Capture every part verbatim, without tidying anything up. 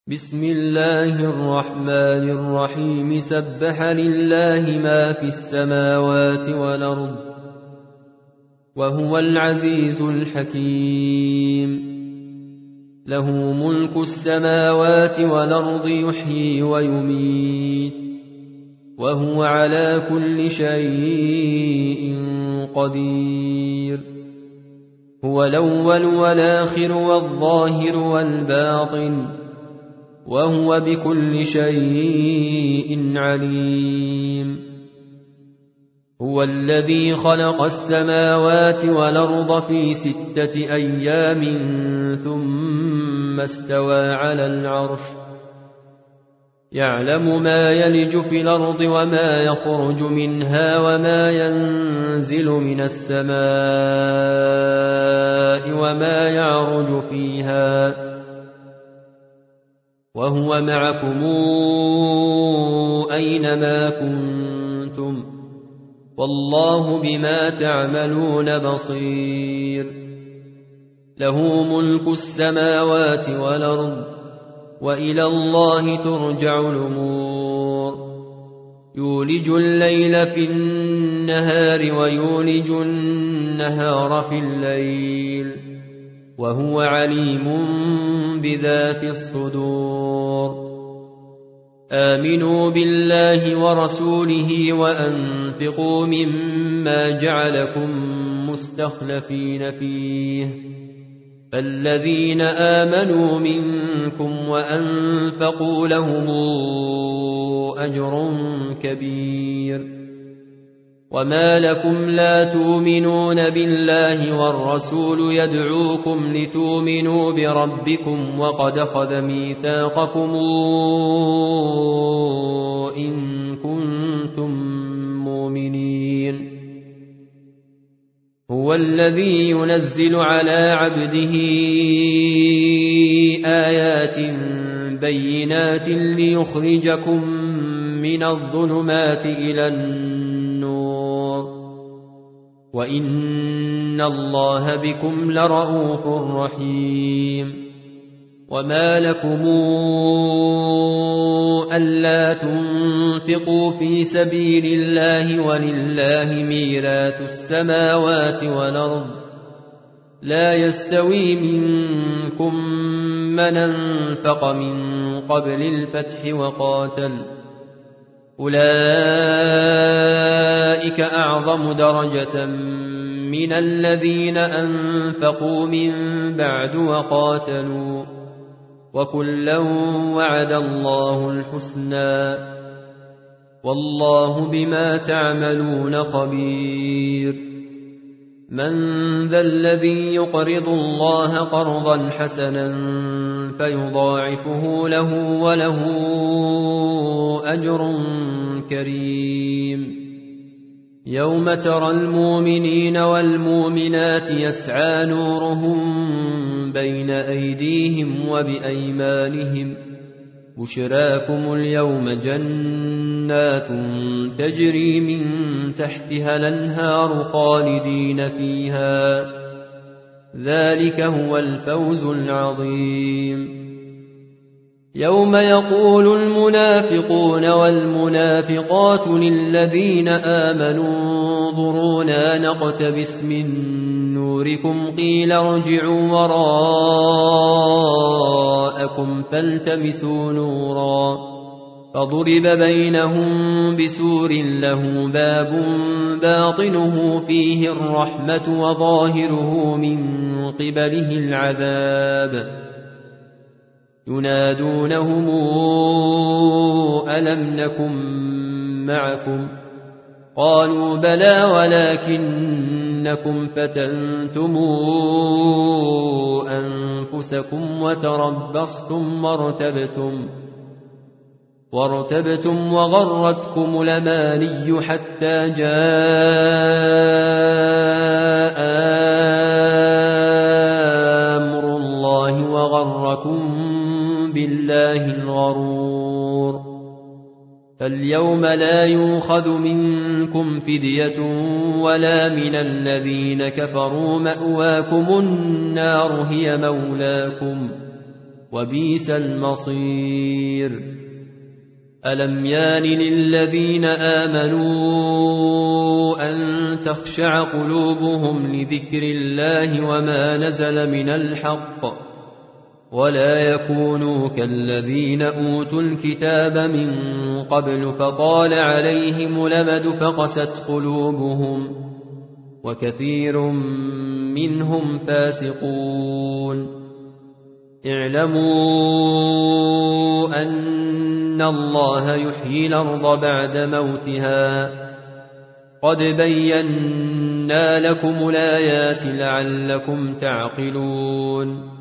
بسم الله الرحمن الرحيم سبح لله ما في السماوات والأرض وهو العزيز الحكيم له ملك السماوات والأرض يحيي ويميت وهو على كل شيء قدير هو الأول والآخر والظاهر والباطن وهو بكل شيء عليم هو الذي خلق السماوات والأرض في ستة أيام ثم استوى على العرش يعلم ما يلج في الأرض وما يخرج منها وما ينزل من السماء وما يعرج فيها وهو معكم أينما كنتم والله بما تعملون بصير له ملك السماوات والأرض وإلى الله ترجع الأمور يولج الليل في النهار ويولج النهار في الليل وهو عليم بذات الصدور آمنوا بالله ورسوله وأنفقوا مما جعلكم مستخلفين فيه فالذين آمنوا منكم وأنفقوا لهم أجر كبير وما لكم لا تؤمنون بالله والرسول يدعوكم لتؤمنوا بربكم وقد أخذ ميثاقكم إن كنتم مؤمنين هو الذي ينزل على عبده آيات بينات ليخرجكم من الظلمات إلى النور وإن الله بكم لرؤوف رحيم وما لكم ألا تنفقوا في سبيل الله ولله ميراث السماوات والأرض لا يستوي منكم من أنفق من قبل الفتح وقاتل أولئك أعظم درجة من الذين أنفقوا من بعد وقاتلوا وكلا وعد الله الحسنى والله بما تعملون خبير من ذا الذي يقرض الله قرضا حسنا فيضاعفه له وله أجر كريم يوم ترى المؤمنين والمؤمنات يسعى نورهم بين أيديهم وبأيمانهم بشراكم اليوم جنات تجري من تحتها الأنهار خالدين فيها ذلك هو الفوز العظيم يوم يقول المنافقون والمنافقات للذين آمنوا انظرونا نقتبس من نوركم قيل ارجعوا وراءكم فالتمسوا نورا فضرب بينهم بسور له باب باطنه فيه الرحمة وظاهره من قبله العذاب ينادونهم ألم نكن معكم قالوا بلى ولكنكم فتنتم أنفسكم وتربصتم وارتبتم وارتبتم وغرتكم الأماني حتى جاء أمر الله وغركم بالله الغرور فاليوم لا يؤخذ منكم فدية ولا من الذين كفروا مأواكم النار هي مولاكم وبئس المصير. ألم يان للذين آمنوا أن تخشع قلوبهم لذكر الله وما نزل من الحق ولا يكونوا كالذين أوتوا الكتاب من قبل فطال عليهم الأمد فقست قلوبهم وكثير منهم فاسقون. اعلموا أن الله يحيي الأرض بعد موتها قد بينا لكم الآيات لعلكم تعقلون.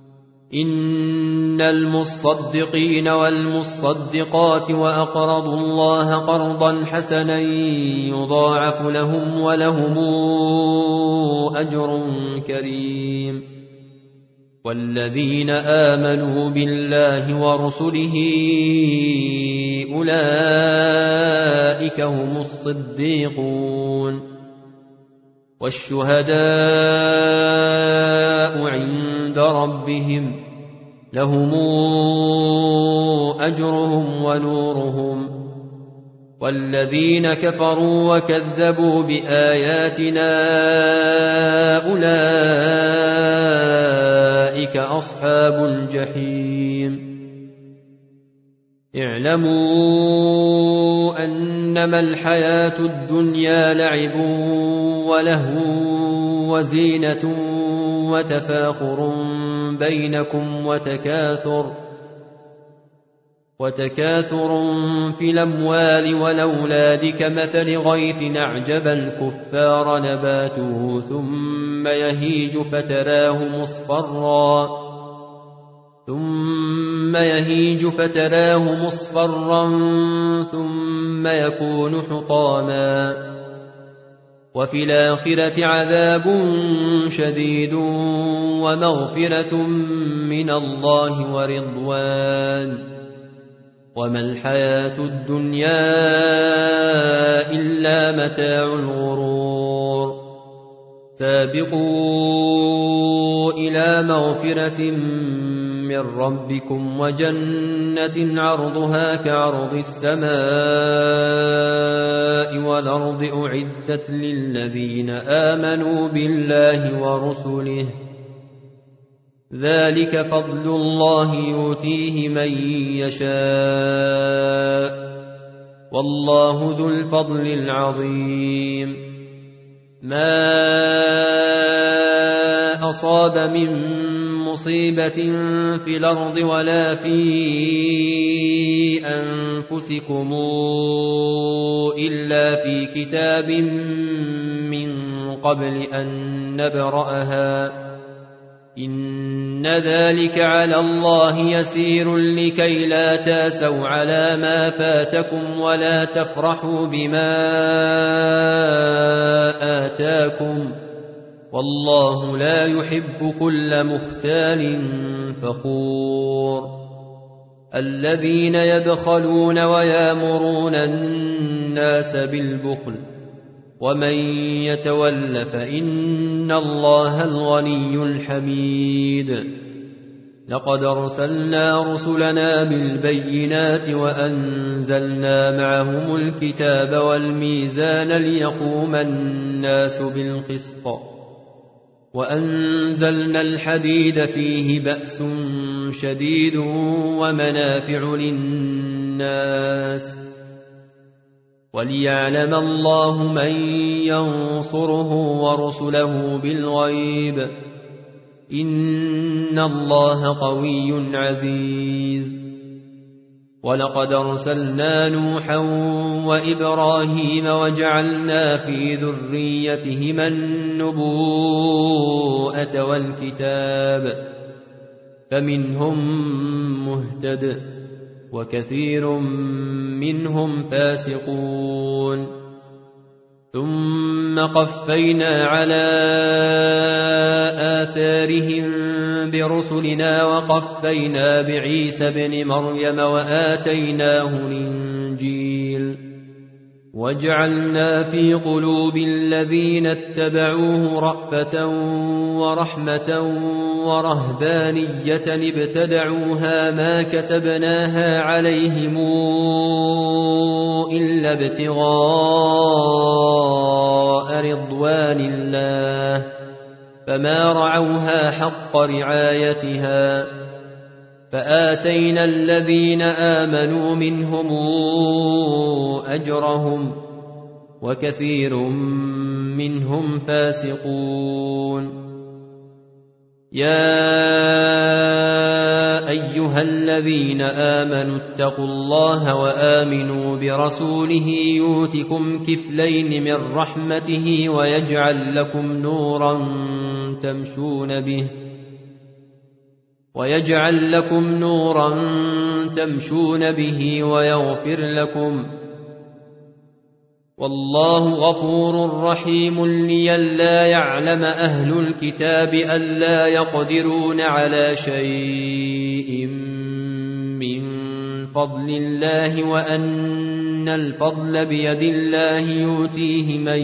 إن المصدقين والمصدقات وأقرضوا الله قرضا حسنا يضاعف لهم ولهم أجر كريم. والذين آمنوا بالله ورسله أولئك هم الصديقون والشهداء عند ربهم لهم أجرهم ونورهم. والذين كفروا وكذبوا بآياتنا أولئك أصحاب الجحيم. اعلموا أنما الحياة الدنيا لعب ولهو وزينة وتفاخر بينكم وتكاثر وتكاثر في الأموال والأولاد كمثل غيث أعجب الكفار نباته ثم يهيج فتراه مصفرا ثم يهيج فتراه مصفرا ثم يكون حطاما وفي الآخرة عذاب شديد ومغفرة من الله ورضوان وما الحياة الدنيا إلا متاع الغرور. سابقوا إلى مغفرة من ربكم وجنة عرضها كعرض السماء والأرض أعدت للذين آمنوا بالله ورسله ذلك فضل الله يؤتيه من يشاء والله ذو الفضل العظيم. ما أصاب من مصيبة في الأرض ولا في أنفسكم إلا في كتاب من قبل أن نبرأها إن ذلك على الله يسير لكي لا تاسوا على ما فاتكم ولا تفرحوا بما آتاكم والله لا يحب كل مختال فخور. الذين يبخلون ويامرون الناس بالبخل ومن يتول فإن الله الغني الحميد. لقد أرسلنا رسلنا بالبينات وأنزلنا معهم الكتاب والميزان ليقوم الناس بالقسط وأنزلنا الحديد فيه بأس شديد ومنافع للناس وليعلم الله من ينصره ورسله بالغيب إن الله قوي عزيز. ولقد أرسلنا نوحا وإبراهيم وجعلنا في ذريتهما النبوءة والكتاب فمنهم مهتد وكثير منهم فاسقون. ثم قفينا على آثارهم برسلنا وقفينا بعيسى ابن مريم وآتيناه الإنجيل وجعلنا في قلوب الذين اتبعوه رأفة ورحمة ورهبانية ابتدعوها ما كتبناها عليهم إلا ابتغاء رضوان الله فما رعوها حق رعايتها فآتينا الذين آمنوا منهم أجرهم وكثير منهم فاسقون. يا أيها الذين آمنوا اتقوا الله وآمنوا برسوله يؤتكم كفلين من رحمته ويجعل لكم نورا تمشون به ويجعل لكم نورا تمشون به ويغفر لكم والله غفور رحيم. لئلا يعلم أهل الكتاب ألا يقدرون على شيء من فضل الله وأن الفضل بيد الله يؤتيه من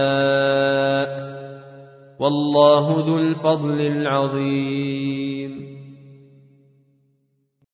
يشاء والله ذو الفضل العظيم.